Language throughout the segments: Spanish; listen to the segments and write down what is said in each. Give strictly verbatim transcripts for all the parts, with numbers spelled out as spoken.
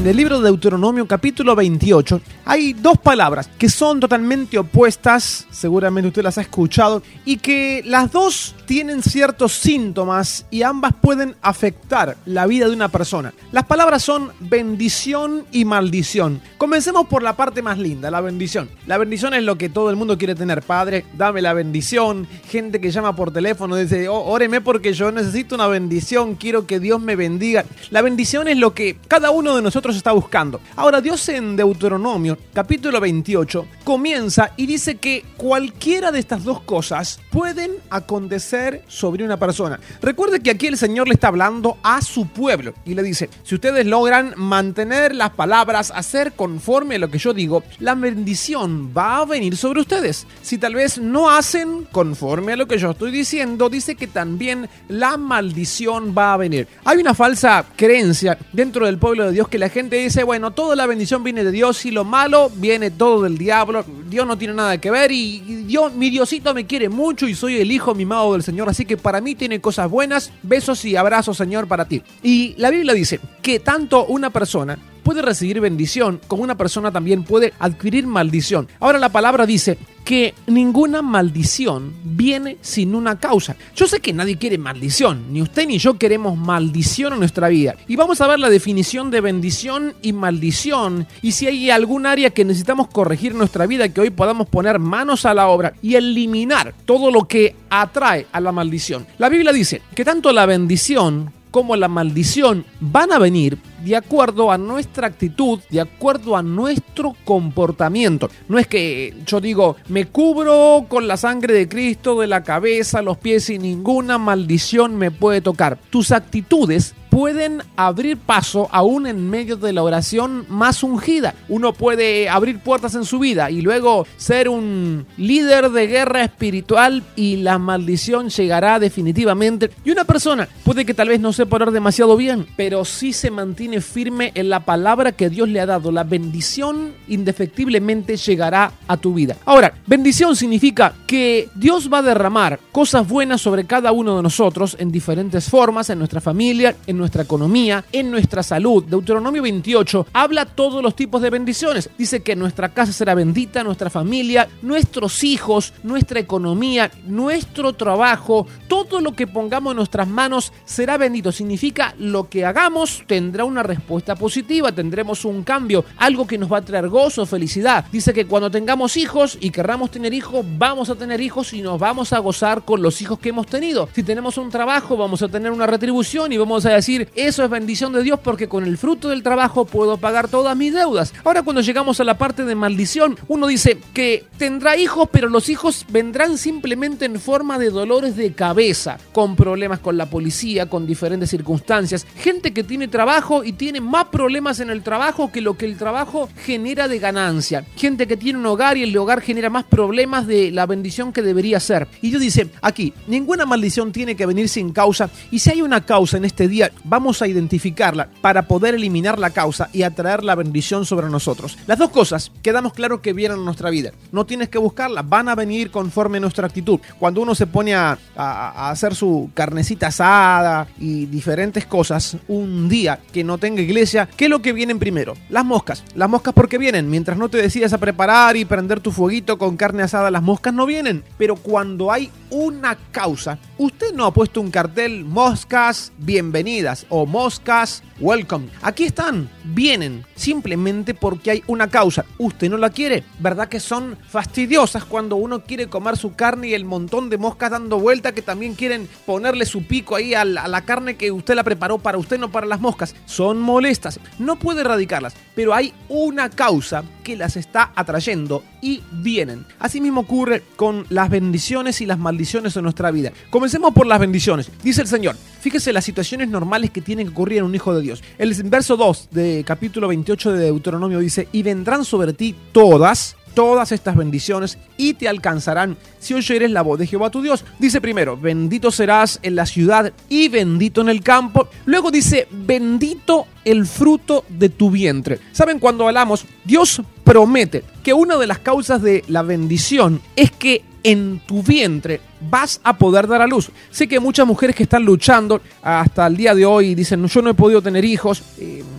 En el libro de Deuteronomio capítulo veintiocho hay dos palabras que son totalmente opuestas, seguramente usted las ha escuchado, y que las dos tienen ciertos síntomas y ambas pueden afectar la vida de una persona. Las palabras son bendición y maldición. Comencemos por la parte más linda, la bendición. La bendición es lo que todo el mundo quiere tener. Padre, dame la bendición. Gente que llama por teléfono y dice, oh, óreme porque yo necesito una bendición, quiero que Dios me bendiga. La bendición es lo que cada uno de nosotros está buscando. Ahora, Dios en Deuteronomio capítulo veintiocho comienza y dice que cualquiera de estas dos cosas pueden acontecer sobre una persona. Recuerde que aquí el Señor le está hablando a su pueblo y le dice, si ustedes logran mantener las palabras, hacer conforme a lo que yo digo, la bendición va a venir sobre ustedes. Si tal vez no hacen conforme a lo que yo estoy diciendo, dice que también la maldición va a venir. Hay una falsa creencia dentro del pueblo de Dios que la gente dice, bueno, toda la bendición viene de Dios y lo malo viene todo del diablo. Dios no tiene nada que ver y Dios, mi Diosito me quiere mucho y soy el hijo mimado del Señor, así que para mí tiene cosas buenas. Besos y abrazos, Señor, para ti. Y la Biblia dice que tanto una persona puede recibir bendición, como una persona también puede adquirir maldición. Ahora la palabra dice que ninguna maldición viene sin una causa. Yo sé que nadie quiere maldición, ni usted ni yo queremos maldición en nuestra vida. Y vamos a ver la definición de bendición y maldición, y si hay algún área que necesitamos corregir en nuestra vida, que hoy podamos poner manos a la obra y eliminar todo lo que atrae a la maldición. La Biblia dice que tanto la bendición como la maldición van a venir de acuerdo a nuestra actitud, de acuerdo a nuestro comportamiento. No es que yo digo, me cubro con la sangre de Cristo de la cabeza a los pies y ninguna maldición me puede tocar. Tus actitudes pueden abrir paso aún en medio de la oración más ungida. Uno puede abrir puertas en su vida y luego ser un líder de guerra espiritual y la maldición llegará definitivamente. Y una persona puede que tal vez no sepa orar demasiado bien, pero sí se mantiene firme en la palabra que Dios le ha dado. La bendición indefectiblemente llegará a tu vida. Ahora, bendición significa que Dios va a derramar cosas buenas sobre cada uno de nosotros en diferentes formas, en nuestra familia, en nuestra economía, en nuestra salud. Deuteronomio veintiocho habla todos los tipos de bendiciones. Dice que nuestra casa será bendita, nuestra familia, nuestros hijos, nuestra economía, nuestro trabajo, todo lo que pongamos en nuestras manos será bendito. Significa lo que hagamos tendrá una respuesta positiva, tendremos un cambio, algo que nos va a traer gozo, felicidad. Dice que cuando tengamos hijos y querramos tener hijos, vamos a tener hijos y nos vamos a gozar con los hijos que hemos tenido. Si tenemos un trabajo, vamos a tener una retribución y vamos a decir, eso es bendición de Dios porque con el fruto del trabajo puedo pagar todas mis deudas. Ahora, cuando llegamos a la parte de maldición, uno dice que tendrá hijos, pero los hijos vendrán simplemente en forma de dolores de cabeza, con problemas con la policía, con diferentes circunstancias. Gente que tiene trabajo y tiene más problemas en el trabajo que lo que el trabajo genera de ganancia. Gente que tiene un hogar y el hogar genera más problemas de la bendición que debería ser. Y Dios dice, aquí, ninguna maldición tiene que venir sin causa, y si hay una causa en este día, vamos a identificarla para poder eliminar la causa y atraer la bendición sobre nosotros. Las dos cosas quedamos claros que vienen en nuestra vida. No tienes que buscarlas, van a venir conforme a nuestra actitud. Cuando uno se pone a, a, a hacer su carnecita asada y diferentes cosas, un día que no tenga iglesia, ¿qué es lo que vienen primero? Las moscas. Las moscas porque vienen. Mientras no te decidas a preparar y prender tu fueguito con carne asada, las moscas no vienen. Pero cuando hay una causa, usted no ha puesto un cartel, moscas bienvenidas o moscas welcome. Aquí están, vienen, simplemente porque hay una causa. Usted no la quiere. ¿Verdad que son fastidiosas cuando uno quiere comer su carne y el montón de moscas dando vuelta que también quieren ponerle su pico ahí a la, a la carne que usted la preparó para usted, no para las moscas? Son molestas. No puede erradicarlas, pero hay una causa que las está atrayendo y vienen. Así mismo ocurre con las bendiciones y las maldiciones en nuestra vida. Comencemos por las bendiciones. Dice el Señor, fíjese las situaciones normales que tienen que ocurrir en un hijo de Dios. El verso dos de capítulo veintiocho de Deuteronomio dice, y vendrán sobre ti todas, todas estas bendiciones y te alcanzarán si oyeres la voz de Jehová tu Dios. Dice primero, bendito serás en la ciudad y bendito en el campo. Luego dice, bendito el fruto de tu vientre. ¿Saben? Cuando hablamos, Dios promete que una de las causas de la bendición es que en tu vientre vas a poder dar a luz. Sé que muchas mujeres que están luchando hasta el día de hoy dicen, yo no he podido tener hijos, eh,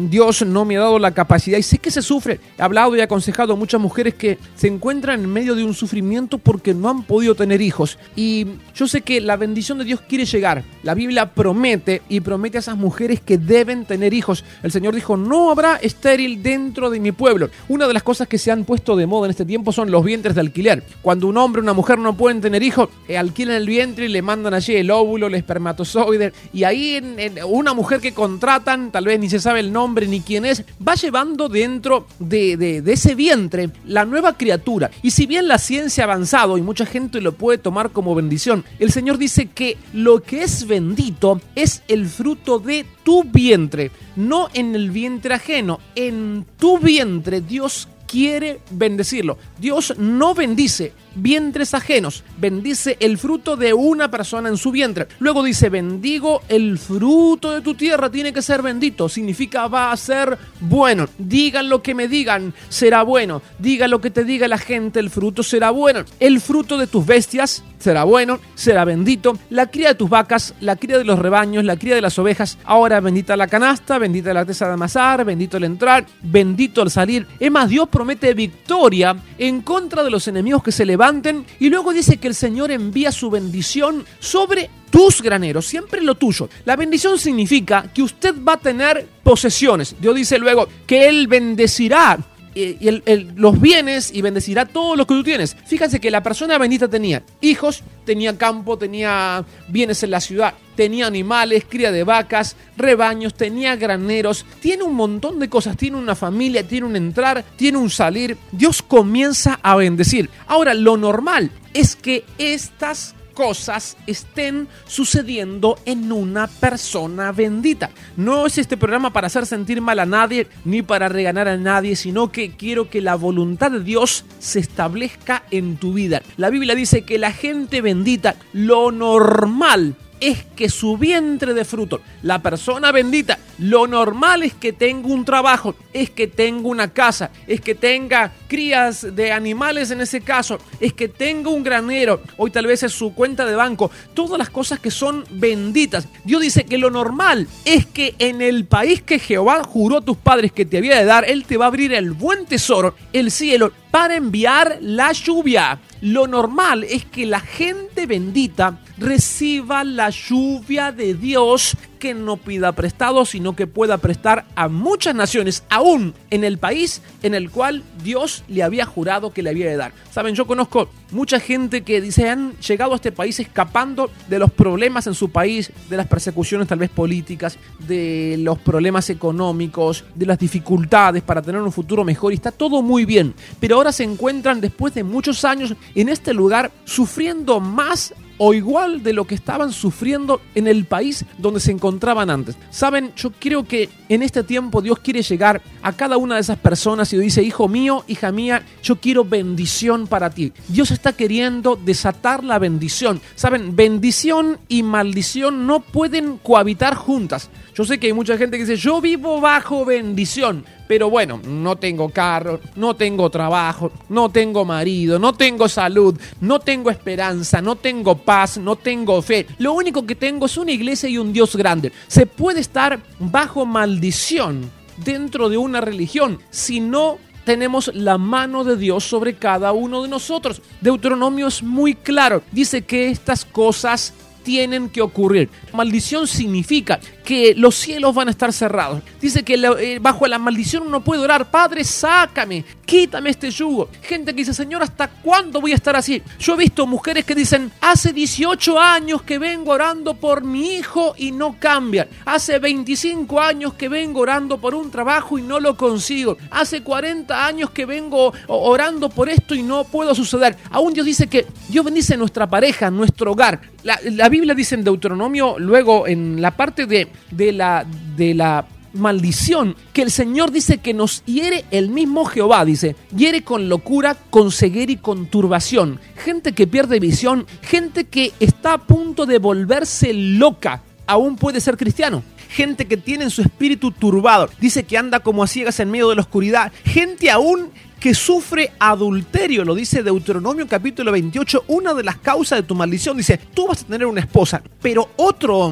Dios no me ha dado la capacidad y sé que se sufre. He hablado y aconsejado a muchas mujeres que se encuentran en medio de un sufrimiento porque no han podido tener hijos. Y yo sé que la bendición de Dios quiere llegar. La Biblia promete y promete a esas mujeres que deben tener hijos. El Señor dijo, no habrá estéril dentro de mi pueblo. Una de las cosas que se han puesto de moda en este tiempo son los vientres de alquiler. Cuando un hombre o una mujer no pueden tener hijos, eh, alquilan el vientre y le mandan allí el óvulo, el espermatozoide. Y ahí en, en una mujer que contratan, tal vez ni se sabe el nombre ni quién es, va llevando dentro de, de, de ese vientre la nueva criatura. Y si bien la ciencia ha avanzado y mucha gente lo puede tomar como bendición, el Señor dice que lo que es bendito es el fruto de tu vientre, no en el vientre ajeno. En tu vientre Dios quiere bendecirlo. Dios no bendice vientres ajenos, bendice el fruto de una persona en su vientre. Luego dice, bendigo el fruto de tu tierra, tiene que ser bendito, significa va a ser bueno. Digan lo que me digan, será bueno. Diga lo que te diga la gente, el fruto será bueno. El fruto de tus bestias será bueno, será bendito. La cría de tus vacas, la cría de los rebaños, la cría de las ovejas. Ahora bendita la canasta, bendita la artesa de amasar, bendito el entrar, bendito el salir. Es más, Dios promete victoria en contra de los enemigos que se levanten. Y luego dice que el Señor envía su bendición sobre tus graneros, siempre lo tuyo. La bendición significa que usted va a tener posesiones. Dios dice luego que Él bendecirá Y el, el, los bienes y bendecirá todo lo que tú tienes. Fíjense que la persona bendita tenía hijos, tenía campo, tenía bienes en la ciudad, tenía animales, cría de vacas, rebaños, tenía graneros, tiene un montón de cosas, tiene una familia, tiene un entrar, tiene un salir. Dios comienza a bendecir. Ahora, lo normal es que estas cosas estén sucediendo en una persona bendita. No es este programa para hacer sentir mal a nadie ni para regañar a nadie, sino que quiero que la voluntad de Dios se establezca en tu vida. La Biblia dice que la gente bendita, lo normal es que su vientre de fruto, la persona bendita, lo normal es que tenga un trabajo, es que tenga una casa, es que tenga crías de animales en ese caso, es que tenga un granero, hoy tal vez es su cuenta de banco, todas las cosas que son benditas. Dios dice que lo normal es que en el país que Jehová juró a tus padres que te había de dar, Él te va a abrir el buen tesoro, el cielo, para enviar la lluvia. Lo normal es que la gente bendita reciba la lluvia de Dios, que no pida prestado, sino que pueda prestar a muchas naciones, aún en el país en el cual Dios le había jurado que le había de dar. Saben, yo conozco mucha gente que dice han llegado a este país escapando de los problemas en su país, de las persecuciones tal vez políticas, de los problemas económicos, de las dificultades para tener un futuro mejor, y está todo muy bien, pero ahora se encuentran después de muchos años en este lugar sufriendo más o igual de lo que estaban sufriendo en el país donde se encontraban antes. Saben, yo creo que en este tiempo Dios quiere llegar a cada una de esas personas y dice, hijo mío, hija mía, yo quiero bendición para ti. Dios está queriendo desatar la bendición. Saben, bendición y maldición no pueden cohabitar juntas. Yo sé que hay mucha gente que dice, yo vivo bajo bendición, pero bueno, no tengo carro, no tengo trabajo, no tengo marido, no tengo salud, no tengo esperanza, no tengo paz, no tengo fe. Lo único que tengo es una iglesia y un Dios grande. Se puede estar bajo maldición dentro de una religión si no tenemos la mano de Dios sobre cada uno de nosotros. Deuteronomio es muy claro, dice que estas cosas tienen que ocurrir. Maldición significa que los cielos van a estar cerrados. Dice que eh, bajo la maldición uno puede orar, Padre, sácame, quítame este yugo. Gente que dice, Señor, ¿hasta cuándo voy a estar así? Yo he visto mujeres que dicen, hace dieciocho años que vengo orando por mi hijo y no cambian. Hace veinticinco años que vengo orando por un trabajo y no lo consigo. Hace cuarenta años que vengo orando por esto y no puedo suceder. Aún Dios dice que Dios bendice nuestra pareja, nuestro hogar. La, la Biblia dice en Deuteronomio, luego en la parte de, de, la, de la maldición, que el Señor dice que nos hiere el mismo Jehová, dice, hiere con locura, con ceguera y con turbación. Gente que pierde visión, gente que está a punto de volverse loca, aún puede ser cristiano. Gente que tiene en su espíritu turbado, dice que anda como a ciegas en medio de la oscuridad. Gente aún que sufre adulterio, lo dice Deuteronomio capítulo veintiocho, una de las causas de tu maldición, dice, tú vas a tener una esposa, pero otro hombre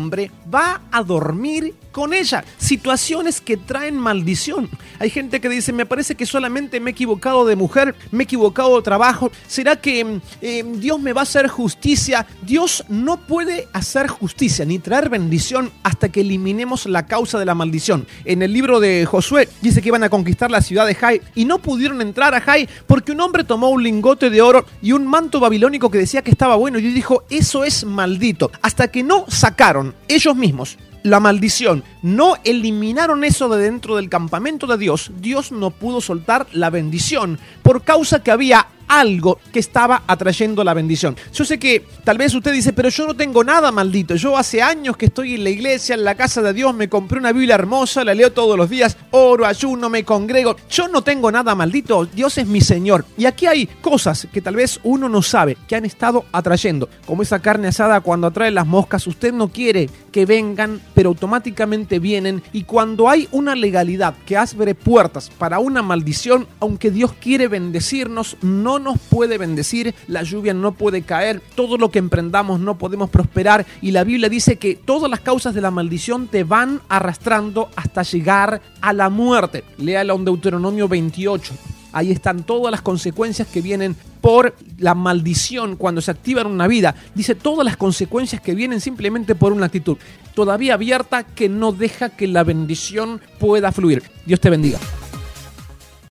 va a dormir con ella. Situaciones que traen maldición. Hay gente que dice, me parece que solamente me he equivocado de mujer, me he equivocado de trabajo. ¿Será que eh, Dios me va a hacer justicia? Dios no puede hacer justicia ni traer bendición hasta que eliminemos la causa de la maldición. En el libro de Josué dice que iban a conquistar la ciudad de Jai y no pudieron entrar a Jai porque un hombre tomó un lingote de oro y un manto babilónico que decía que estaba bueno y Dios dijo, eso es maldito. Hasta que no sacaron ellos mismos la maldición, no eliminaron eso de dentro del campamento de Dios, Dios no pudo soltar la bendición por causa que había algo que estaba atrayendo la bendición. Yo sé que tal vez usted dice, pero yo no tengo nada maldito. Yo hace años que estoy en la iglesia, en la casa de Dios, me compré una Biblia hermosa, la leo todos los días, oro, ayuno, me congrego. Yo no tengo nada maldito, Dios es mi Señor. Y aquí hay cosas que tal vez uno no sabe, que han estado atrayendo. Como esa carne asada cuando atrae las moscas, usted no quiere que vengan, pero automáticamente vienen. Y cuando hay una legalidad que abre puertas para una maldición, aunque Dios quiere bendecirnos, no nos puede bendecir, la lluvia no puede caer, todo lo que emprendamos no podemos prosperar y la Biblia dice que todas las causas de la maldición te van arrastrando hasta llegar a la muerte. Léala en Deuteronomio veintiocho. Ahí están todas las consecuencias que vienen por la maldición cuando se activa en una vida. Dice todas las consecuencias que vienen simplemente por una actitud todavía abierta que no deja que la bendición pueda fluir. Dios te bendiga.